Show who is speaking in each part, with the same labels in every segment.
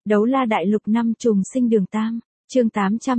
Speaker 1: Đấu la đại lục năm trùng sinh đường Tam, chương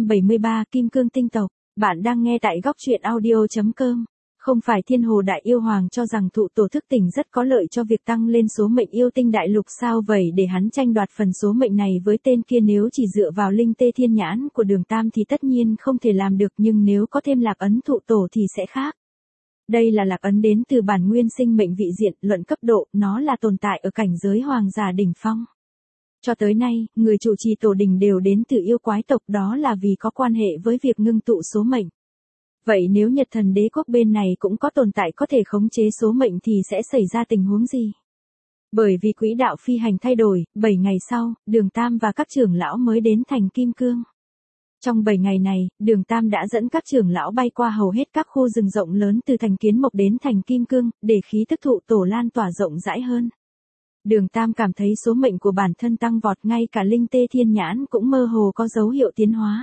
Speaker 1: 873 Kim Cương tinh tộc. Bạn đang nghe tại góc truyện audio.com. Không phải Thiên Hồ Đại Yêu Hoàng cho rằng thụ tổ thức tỉnh rất có lợi cho việc tăng lên số mệnh yêu tinh đại lục sao vậy để hắn tranh đoạt phần số mệnh này với tên kia, nếu chỉ dựa vào linh tê thiên nhãn của đường Tam thì tất nhiên không thể làm được, nhưng nếu có thêm lạc ấn thụ tổ thì sẽ khác. Đây là lạc ấn đến từ bản nguyên sinh mệnh vị diện, luận cấp độ, nó là tồn tại ở cảnh giới hoàng giả đỉnh phong. Cho tới nay, người chủ trì tổ đình đều đến từ yêu quái tộc, đó là vì có quan hệ với việc ngưng tụ số mệnh. Vậy nếu Nhật Thần Đế quốc bên này cũng có tồn tại có thể khống chế số mệnh thì sẽ xảy ra tình huống gì? Bởi vì quỹ đạo phi hành thay đổi, 7 ngày sau, Đường Tam và các trưởng lão mới đến thành Kim Cương. Trong 7 ngày này, Đường Tam đã dẫn các trưởng lão bay qua hầu hết các khu rừng rộng lớn từ thành Kiến Mộc đến thành Kim Cương, để khí tức thụ tổ lan tỏa rộng rãi hơn. Đường Tam cảm thấy số mệnh của bản thân tăng vọt, ngay cả linh tê thiên nhãn cũng mơ hồ có dấu hiệu tiến hóa.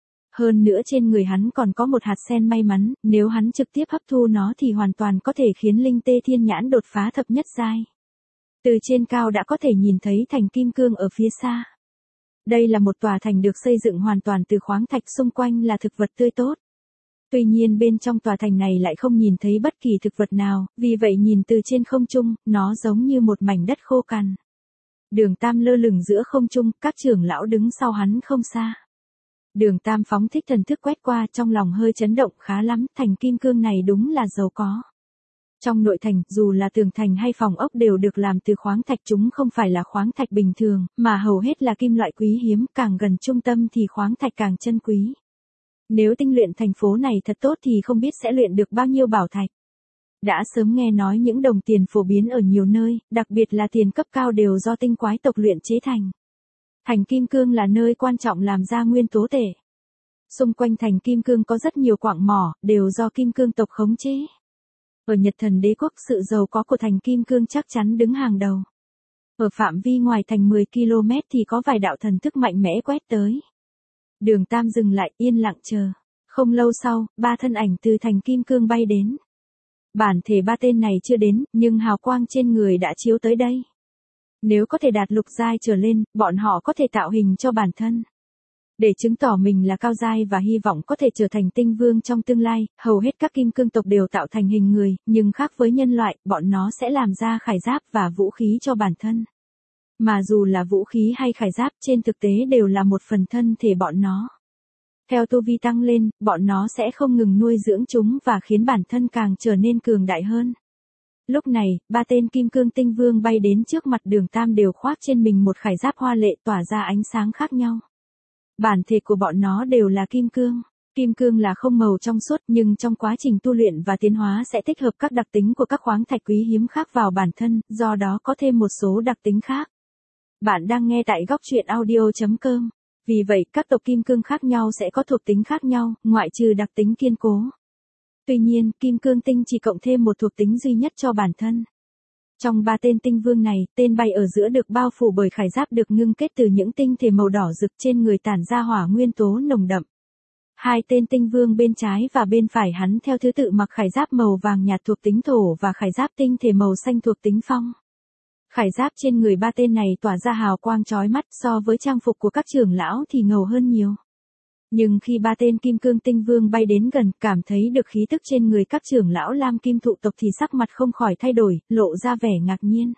Speaker 1: Hơn nữa trên người hắn còn có một hạt sen may mắn, nếu hắn trực tiếp hấp thu nó thì hoàn toàn có thể khiến linh tê thiên nhãn đột phá thập nhất giai. Từ trên cao đã có thể nhìn thấy thành Kim Cương ở phía xa. Đây là một tòa thành được xây dựng hoàn toàn từ khoáng thạch, xung quanh là thực vật tươi tốt. Tuy nhiên bên trong tòa thành này lại không nhìn thấy bất kỳ thực vật nào, vì vậy nhìn từ trên không trung, nó giống như một mảnh đất khô cằn. Đường Tam lơ lửng giữa không trung, các trưởng lão đứng sau hắn không xa. Đường Tam phóng thích thần thức quét qua, trong lòng hơi chấn động, khá lắm, thành Kim Cương này đúng là giàu có. Trong nội thành, dù là tường thành hay phòng ốc đều được làm từ khoáng thạch, chúng không phải là khoáng thạch bình thường, mà hầu hết là kim loại quý hiếm, càng gần trung tâm thì khoáng thạch càng chân quý. Nếu tinh luyện thành phố này thật tốt thì không biết sẽ luyện được bao nhiêu bảo thạch. Đã sớm nghe nói những đồng tiền phổ biến ở nhiều nơi, đặc biệt là tiền cấp cao đều do tinh quái tộc luyện chế thành. Thành Kim Cương là nơi quan trọng làm ra nguyên tố tể. Xung quanh thành Kim Cương có rất nhiều quặng mỏ, đều do Kim Cương tộc khống chế. Ở Nhật Thần Đế quốc, sự giàu có của thành Kim Cương chắc chắn đứng hàng đầu. Ở phạm vi ngoài thành 10 km thì có vài đạo thần thức mạnh mẽ quét tới. Đường Tam dừng lại, yên lặng chờ. Không lâu sau, 3 thân ảnh từ thành Kim Cương bay đến. Bản thể 3 tên này chưa đến, nhưng hào quang trên người đã chiếu tới đây. Nếu có thể đạt lục giai trở lên, bọn họ có thể tạo hình cho bản thân. Để chứng tỏ mình là cao giai và hy vọng có thể trở thành tinh vương trong tương lai, hầu hết các kim cương tộc đều tạo thành hình người, nhưng khác với nhân loại, bọn nó sẽ làm ra khải giáp và vũ khí cho bản thân. Mà dù là vũ khí hay khải giáp, trên thực tế đều là một phần thân thể bọn nó. Theo tu vi tăng lên, bọn nó sẽ không ngừng nuôi dưỡng chúng và khiến bản thân càng trở nên cường đại hơn. Lúc này, 3 tên kim cương tinh vương bay đến trước mặt Đường Tam, đều khoác trên mình một khải giáp hoa lệ tỏa ra ánh sáng khác nhau. Bản thể của bọn nó đều là kim cương. Kim cương là không màu trong suốt, nhưng trong quá trình tu luyện và tiến hóa sẽ tích hợp các đặc tính của các khoáng thạch quý hiếm khác vào bản thân, do đó có thêm một số đặc tính khác. Bạn đang nghe tại góc truyện audio.com. Vì vậy, các tộc kim cương khác nhau sẽ có thuộc tính khác nhau, ngoại trừ đặc tính kiên cố. Tuy nhiên, kim cương tinh chỉ cộng thêm một thuộc tính duy nhất cho bản thân. Trong 3 tên tinh vương này, tên bay ở giữa được bao phủ bởi khải giáp được ngưng kết từ những tinh thể màu đỏ rực, trên người tản ra hỏa nguyên tố nồng đậm. 2 tên tinh vương bên trái và bên phải hắn theo thứ tự mặc khải giáp màu vàng nhạt thuộc tính thổ và khải giáp tinh thể màu xanh thuộc tính phong. Khải giáp trên người 3 tên này tỏa ra hào quang chói mắt, so với trang phục của các trưởng lão thì ngầu hơn nhiều. Nhưng khi 3 tên kim cương tinh vương bay đến gần, cảm thấy được khí tức trên người các trưởng lão lam kim thụ tộc thì sắc mặt không khỏi thay đổi, lộ ra vẻ ngạc nhiên.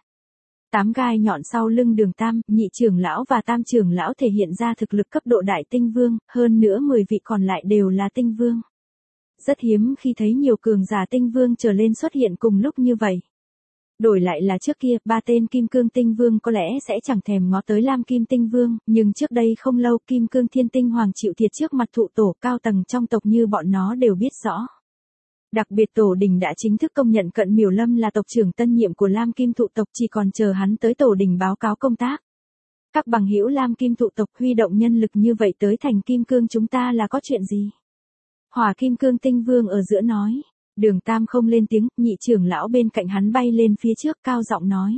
Speaker 1: 8 gai nhọn sau lưng Đường Tam, nhị trưởng lão và tam trưởng lão thể hiện ra thực lực cấp độ đại tinh vương, hơn nữa 10 vị còn lại đều là tinh vương. Rất hiếm khi thấy nhiều cường giả tinh vương trở lên xuất hiện cùng lúc như vậy. Đổi lại là trước kia, 3 tên kim cương tinh vương có lẽ sẽ chẳng thèm ngó tới lam kim tinh vương, nhưng trước đây không lâu kim cương thiên tinh hoàng chịu thiệt trước mặt thụ tổ, cao tầng trong tộc như bọn nó đều biết rõ. Đặc biệt tổ đình đã chính thức công nhận Cận Miểu Lâm là tộc trưởng tân nhiệm của lam kim thụ tộc, chỉ còn chờ hắn tới tổ đình báo cáo công tác. Các bằng hữu lam kim thụ tộc huy động nhân lực như vậy tới thành Kim Cương chúng ta là có chuyện gì? Hỏa kim cương tinh vương ở giữa nói. Đường Tam không lên tiếng, nhị trưởng lão bên cạnh hắn bay lên phía trước cao giọng nói.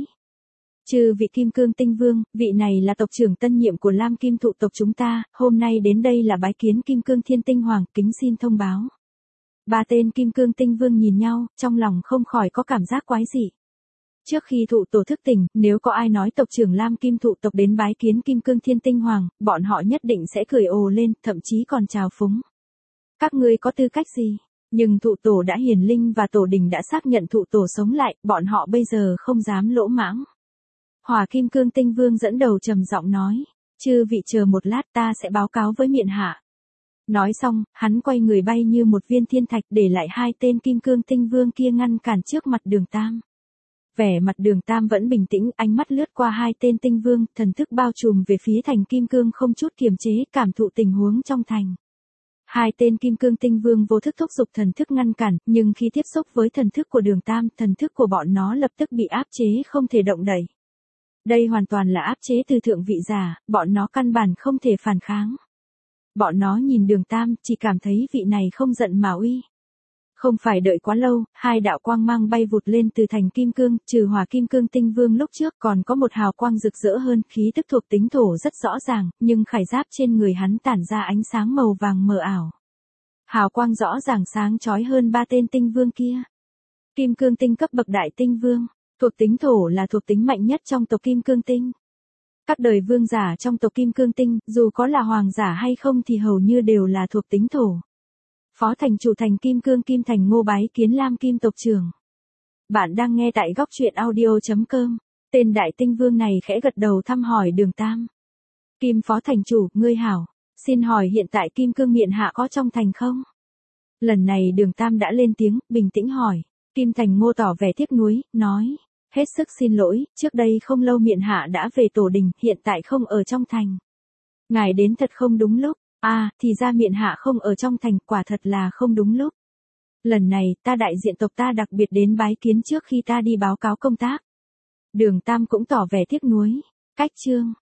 Speaker 1: Chư vị kim cương tinh vương, vị này là tộc trưởng tân nhiệm của lam kim thụ tộc chúng ta, hôm nay đến đây là bái kiến kim cương thiên tinh hoàng, kính xin thông báo. 3 tên kim cương tinh vương nhìn nhau, trong lòng không khỏi có cảm giác quái dị. Trước khi thụ tổ thức tỉnh, nếu có ai nói tộc trưởng Lam Kim thụ tộc đến bái kiến Kim Cương Thiên Tinh Hoàng, bọn họ nhất định sẽ cười ồ lên, thậm chí còn chào phúng. Các ngươi có tư cách gì? Nhưng thụ tổ đã hiển linh và tổ đình đã xác nhận thụ tổ sống lại, bọn họ bây giờ không dám lỗ mãng. Hỏa Kim Cương Tinh Vương dẫn đầu trầm giọng nói, chư vị chờ một lát ta sẽ báo cáo với miện hạ. Nói xong, hắn quay người bay như một viên thiên thạch để lại hai tên Kim Cương Tinh Vương kia ngăn cản trước mặt Đường Tam. Vẻ mặt Đường Tam vẫn bình tĩnh, ánh mắt lướt qua hai tên tinh vương, thần thức bao trùm về phía thành Kim Cương không chút kiềm chế, cảm thụ tình huống trong thành. Hai tên Kim Cương Tinh Vương vô thức thúc giục thần thức ngăn cản, nhưng khi tiếp xúc với thần thức của Đường Tam, thần thức của bọn nó lập tức bị áp chế không thể động đậy. Đây hoàn toàn là áp chế từ thượng vị giả, bọn nó căn bản không thể phản kháng. Bọn nó nhìn Đường Tam, chỉ cảm thấy vị này không giận mà uy. Không phải đợi quá lâu, hai đạo quang mang bay vụt lên từ thành Kim Cương, trừ Hỏa Kim Cương Tinh Vương lúc trước còn có một hào quang rực rỡ hơn, khí tức thuộc tính thổ rất rõ ràng, nhưng khải giáp trên người hắn tản ra ánh sáng màu vàng mờ ảo. Hào quang rõ ràng sáng chói hơn ba tên tinh vương kia. Kim Cương Tinh cấp bậc đại tinh vương, thuộc tính thổ là thuộc tính mạnh nhất trong tộc Kim Cương Tinh. Các đời vương giả trong tộc Kim Cương Tinh, dù có là hoàng giả hay không thì hầu như đều là thuộc tính thổ. Phó thành chủ thành Kim Cương Kim Thành Ngô bái kiến Lam Kim tộc trưởng. Bạn đang nghe tại góc truyện audio.com. Tên đại tinh vương này khẽ gật đầu thăm hỏi Đường Tam. Kim phó thành chủ, ngươi hảo. Xin hỏi hiện tại Kim Cương miện hạ có trong thành không? Lần này Đường Tam đã lên tiếng, bình tĩnh hỏi. Kim Thành Ngô tỏ vẻ tiếc nuối, nói. Hết sức xin lỗi, trước đây không lâu miện hạ đã về tổ đình, hiện tại không ở trong thành. Ngài đến thật không đúng lúc. Thì ra miện hạ không ở trong thành, quả thật là không đúng lúc. Lần này, ta đại diện tộc ta đặc biệt đến bái kiến trước khi ta đi báo cáo công tác. Đường Tam cũng tỏ vẻ tiếc nuối. Cách chương.